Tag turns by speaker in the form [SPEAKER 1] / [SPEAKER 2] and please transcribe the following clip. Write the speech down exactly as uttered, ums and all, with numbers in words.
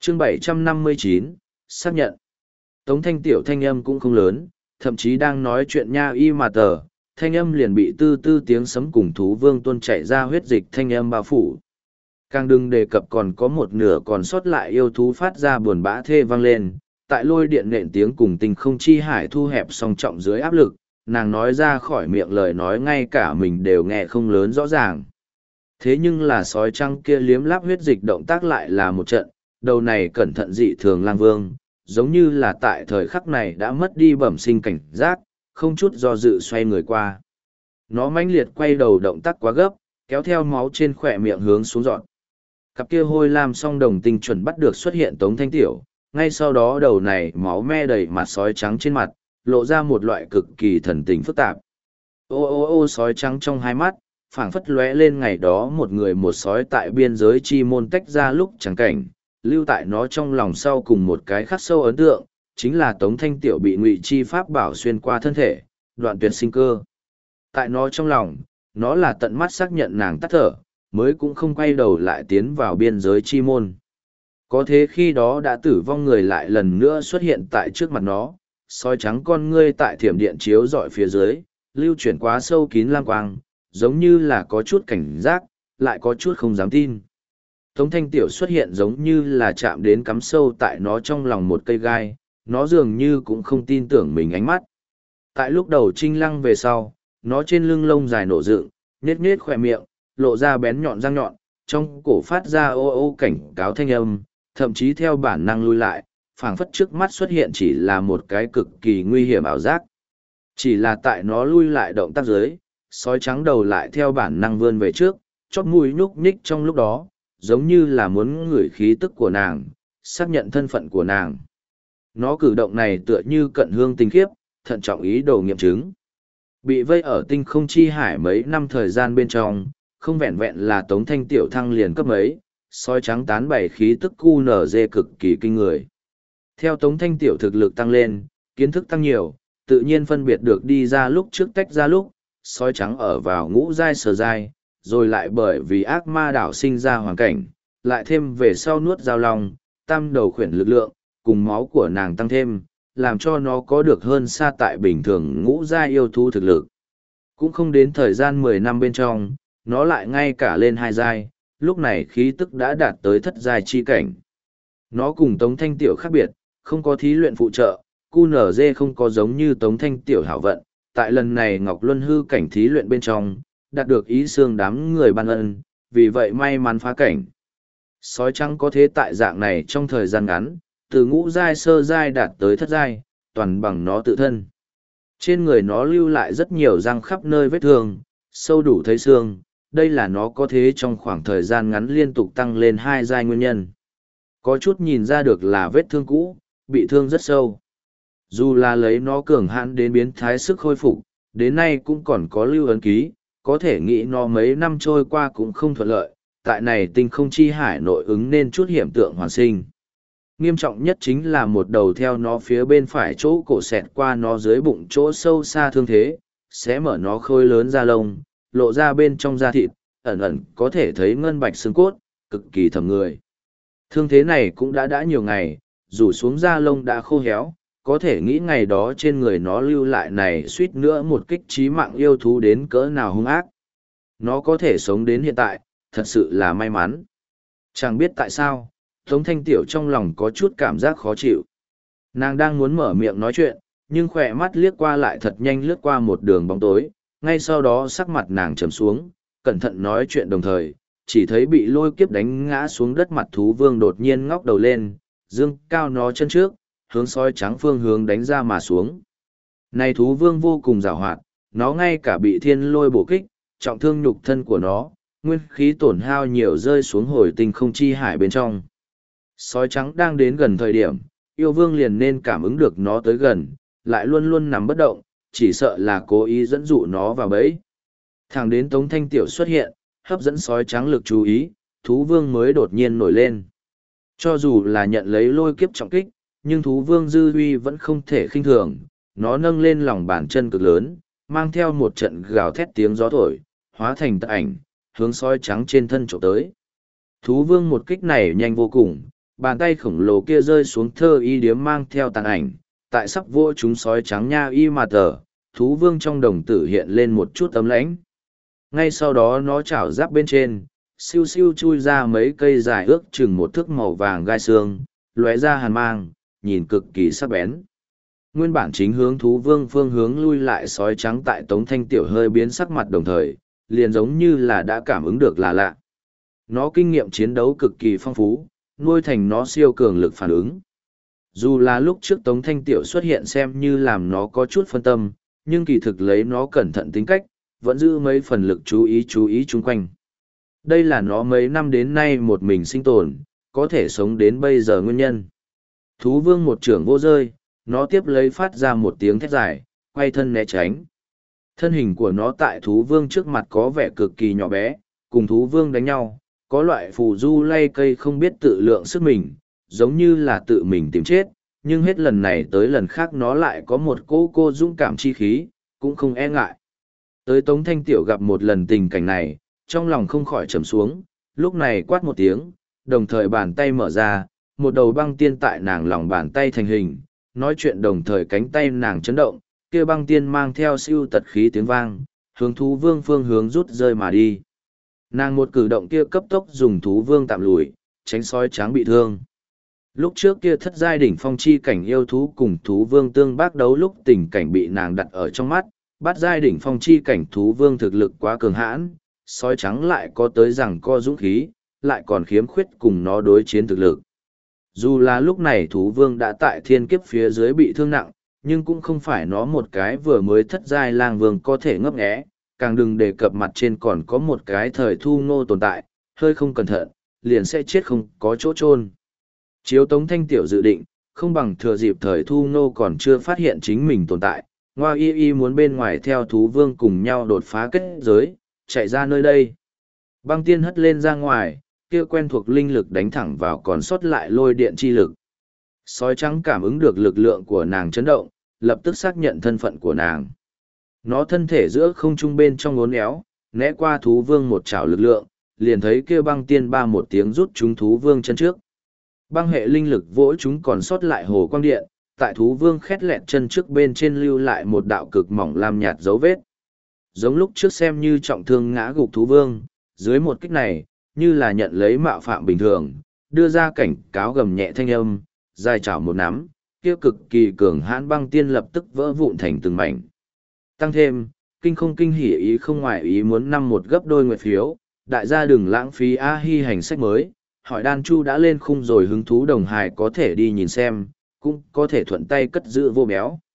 [SPEAKER 1] chương bảy trăm năm mươi chín, xác nhận. Tống Thanh Tiểu thanh âm cũng không lớn, thậm chí đang nói chuyện nha y mà tờ, thanh âm liền bị tư tư tiếng sấm cùng thú vương tuôn chạy ra huyết dịch thanh âm bao phủ. Càng đừng đề cập còn có một nửa còn sót lại yêu thú phát ra buồn bã thê vang lên, tại lôi điện nện tiếng cùng tình không chi hải thu hẹp song trọng dưới áp lực, nàng nói ra khỏi miệng lời nói ngay cả mình đều nghe không lớn rõ ràng. Thế nhưng là sói trăng kia liếm láp huyết dịch động tác lại là một trận, đầu này cẩn thận dị thường lang vương, giống như là tại thời khắc này đã mất đi bẩm sinh cảnh giác, không chút do dự xoay người qua. Nó mãnh liệt quay đầu động tác quá gấp, kéo theo máu trên khỏe miệng hướng xuống dọn. Cặp kia hôi lam song đồng tinh chuẩn bắt được xuất hiện Tống Thanh Tiểu, ngay sau đó đầu này máu me đầy mặt sói trắng trên mặt, lộ ra một loại cực kỳ thần tình phức tạp. Ô ô ô sói trắng trong hai mắt, phảng phất lóe lên ngày đó một người một sói tại biên giới chi môn tách ra lúc chẳng cảnh, lưu tại nó trong lòng sau cùng một cái khắc sâu ấn tượng, chính là Tống Thanh Tiểu bị ngụy chi pháp bảo xuyên qua thân thể, đoạn tuyệt sinh cơ. Tại nó trong lòng, nó là tận mắt xác nhận nàng tắt thở, mới cũng không quay đầu lại tiến vào biên giới chi môn. Có thế khi đó đã tử vong người lại lần nữa xuất hiện tại trước mặt nó, sói trắng con ngươi tại thiểm điện chiếu dọi phía dưới, lưu chuyển quá sâu kín lam quang, giống như là có chút cảnh giác, lại có chút không dám tin. Tống Thanh Tiểu xuất hiện giống như là chạm đến cắm sâu tại nó trong lòng một cây gai, nó dường như cũng không tin tưởng mình ánh mắt. Tại lúc đầu trinh lăng về sau, nó trên lưng lông dài nổ dựng, nết nết khỏe miệng, lộ ra bén nhọn răng nhọn, trong cổ phát ra ô ô cảnh cáo thanh âm, thậm chí theo bản năng lui lại, phảng phất trước mắt xuất hiện chỉ là một cái cực kỳ nguy hiểm ảo giác. Chỉ là tại nó lui lại động tác dưới, sói trắng đầu lại theo bản năng vươn về trước, chóp mũi nhúc nhích trong lúc đó, giống như là muốn ngửi khí tức của nàng, xác nhận thân phận của nàng. Nó cử động này tựa như cận hương tinh khiếp, thận trọng ý đồ nghiệm chứng. Bị vây ở tinh không chi hải mấy năm thời gian bên trong, không vẹn vẹn là Tống Thanh Tiểu thăng liền cấp mấy, sói trắng tán bảy khí tức cu nở dê cực kỳ kinh người. Theo Tống Thanh Tiểu thực lực tăng lên, kiến thức tăng nhiều, tự nhiên phân biệt được đi ra lúc trước tách ra lúc, sói trắng ở vào ngũ giai sở giai, rồi lại bởi vì ác ma đảo sinh ra hoàn cảnh, lại thêm về sau nuốt giao long, tam đầu khuyển lực lượng, cùng máu của nàng tăng thêm, làm cho nó có được hơn xa tại bình thường ngũ giai yêu thú thực lực. Cũng không đến thời gian mười năm bên trong, nó lại ngay cả lên hai giai, lúc này khí tức đã đạt tới thất giai chi cảnh. Nó cùng Tống Thanh Tiểu khác biệt, không có thí luyện phụ trợ, cu nở dê không có giống như Tống Thanh Tiểu hảo vận, tại lần này Ngọc Luân hư cảnh thí luyện bên trong, đạt được ý xương đám người ban ân, vì vậy may mắn phá cảnh. Sói trắng có thế tại dạng này trong thời gian ngắn, từ ngũ giai sơ giai đạt tới thất giai, toàn bằng nó tự thân. Trên người nó lưu lại rất nhiều răng khắp nơi vết thương, sâu đủ thấy xương, đây là nó có thế trong khoảng thời gian ngắn liên tục tăng lên hai giai nguyên nhân. Có chút nhìn ra được là vết thương cũ, bị thương rất sâu. Dù là lấy nó cường hãn đến biến thái sức khôi phục, đến nay cũng còn có lưu ấn ký, có thể nghĩ nó mấy năm trôi qua cũng không thuận lợi, tại này tinh không chi hải nội ứng nên chút hiểm tượng hoàn sinh. Nghiêm trọng nhất chính là một đầu theo nó phía bên phải chỗ cổ xẹt qua nó dưới bụng chỗ sâu xa thương thế, sẽ mở nó khôi lớn da lông, lộ ra bên trong da thịt, ẩn ẩn có thể thấy ngân bạch xương cốt, cực kỳ thầm người. Thương thế này cũng đã đã nhiều ngày, rủ xuống da lông đã khô héo, có thể nghĩ ngày đó trên người nó lưu lại này suýt nữa một kích trí mạng yêu thú đến cỡ nào hung ác. Nó có thể sống đến hiện tại, thật sự là may mắn. Chẳng biết tại sao, Tống Thanh Tiểu trong lòng có chút cảm giác khó chịu. Nàng đang muốn mở miệng nói chuyện, nhưng khỏe mắt liếc qua lại thật nhanh lướt qua một đường bóng tối, ngay sau đó sắc mặt nàng trầm xuống, cẩn thận nói chuyện đồng thời, chỉ thấy bị lôi kiếp đánh ngã xuống đất mặt thú vương đột nhiên ngóc đầu lên, dương cao nó chân trước, hướng sói trắng phương hướng đánh ra mà xuống. Này thú vương vô cùng giàu hoạt, nó ngay cả bị thiên lôi bổ kích, trọng thương nhục thân của nó, nguyên khí tổn hao nhiều rơi xuống hồi tinh không chi hải bên trong. Sói trắng đang đến gần thời điểm, yêu vương liền nên cảm ứng được nó tới gần, lại luôn luôn nằm bất động, chỉ sợ là cố ý dẫn dụ nó vào bẫy. Thẳng đến Tống Thanh Tiểu xuất hiện, hấp dẫn sói trắng lực chú ý, thú vương mới đột nhiên nổi lên. Cho dù là nhận lấy lôi kiếp trọng kích, nhưng thú vương dư huy vẫn không thể khinh thường, nó nâng lên lòng bàn chân cực lớn, mang theo một trận gào thét tiếng gió thổi, hóa thành tật ảnh, hướng sói trắng trên thân trộm tới. Thú vương một kích này nhanh vô cùng, bàn tay khổng lồ kia rơi xuống thơ y điếm mang theo tàn ảnh, tại sắp vô chúng sói trắng nha y mà tờ, thú vương trong đồng tử hiện lên một chút ấm lãnh. Ngay sau đó nó chảo giáp bên trên, siêu siêu chui ra mấy cây dài ước chừng một thước màu vàng gai xương, lóe ra hàn mang, nhìn cực kỳ sắc bén. Nguyên bản chính hướng thú vương phương hướng lui lại sói trắng tại Tống Thanh Tiểu hơi biến sắc mặt đồng thời, liền giống như là đã cảm ứng được là lạ. Nó kinh nghiệm chiến đấu cực kỳ phong phú, nuôi thành nó siêu cường lực phản ứng. Dù là lúc trước Tống Thanh Tiểu xuất hiện xem như làm nó có chút phân tâm, nhưng kỳ thực lấy nó cẩn thận tính cách, vẫn giữ mấy phần lực chú ý chú ý chung quanh. Đây là nó mấy năm đến nay một mình sinh tồn, có thể sống đến bây giờ nguyên nhân. Thú vương một trưởng vô rơi, nó tiếp lấy phát ra một tiếng thét dài, quay thân né tránh. Thân hình của nó tại thú vương trước mặt có vẻ cực kỳ nhỏ bé, cùng thú vương đánh nhau, có loại phù du lay cây không biết tự lượng sức mình, giống như là tự mình tìm chết, nhưng hết lần này tới lần khác nó lại có một cô cô dũng cảm chi khí, cũng không e ngại. Tới Tống Thanh Tiểu gặp một lần tình cảnh này, trong lòng không khỏi trầm xuống, lúc này quát một tiếng, đồng thời bàn tay mở ra, một đầu băng tiên tại nàng lòng bàn tay thành hình, nói chuyện đồng thời cánh tay nàng chấn động, kia băng tiên mang theo siêu tật khí tiếng vang, hướng thú vương phương hướng rút rơi mà đi. Nàng một cử động kia cấp tốc dùng thú vương tạm lùi, tránh sói trắng bị thương. Lúc trước kia thất giai đỉnh phong chi cảnh yêu thú cùng thú vương tương bác đấu lúc tình cảnh bị nàng đặt ở trong mắt, bát giai đỉnh phong chi cảnh thú vương thực lực quá cường hãn, sói trắng lại có tới rằng co dũng khí, lại còn khiếm khuyết cùng nó đối chiến thực lực. Dù là lúc này thú vương đã tại thiên kiếp phía dưới bị thương nặng, nhưng cũng không phải nó một cái vừa mới thất giai lang vương có thể ngấp nghé, càng đừng đề cập mặt trên còn có một cái thời thu ngô tồn tại, hơi không cẩn thận, liền sẽ chết không có chỗ chôn. Chiếu Tống Thanh Tiểu dự định, không bằng thừa dịp thời thu ngô còn chưa phát hiện chính mình tồn tại, Ngoa y y muốn bên ngoài theo thú vương cùng nhau đột phá kết giới, chạy ra nơi đây. Băng tiên hất lên ra ngoài, kia quen thuộc linh lực đánh thẳng vào còn sót lại lôi điện chi lực. Sói trắng cảm ứng được lực lượng của nàng chấn động, lập tức xác nhận thân phận của nàng. Nó thân thể giữa không trung bên trong uốn éo, né qua thú vương một chảo lực lượng, liền thấy kia băng tiên ba một tiếng rút chúng thú vương chân trước. Băng hệ linh lực vỗ chúng còn sót lại hồ quang điện, tại thú vương khét lẹt chân trước bên trên lưu lại một đạo cực mỏng làm nhạt dấu vết. Giống lúc trước xem như trọng thương ngã gục thú vương, dưới một kích này, như là nhận lấy mạo phạm bình thường, đưa ra cảnh cáo gầm nhẹ thanh âm, dài chảo một nắm, kia cực kỳ cường hãn băng tiên lập tức vỡ vụn thành từng mảnh. Tăng thêm, kinh không kinh hỉ ý không ngoại ý muốn năm một gấp đôi nguyệt phiếu, đại gia đừng lãng phí A Hi hành sách mới, hỏi đan chu đã lên khung rồi hứng thú đồng hài có thể đi nhìn xem, cũng có thể thuận tay cất giữ vô béo.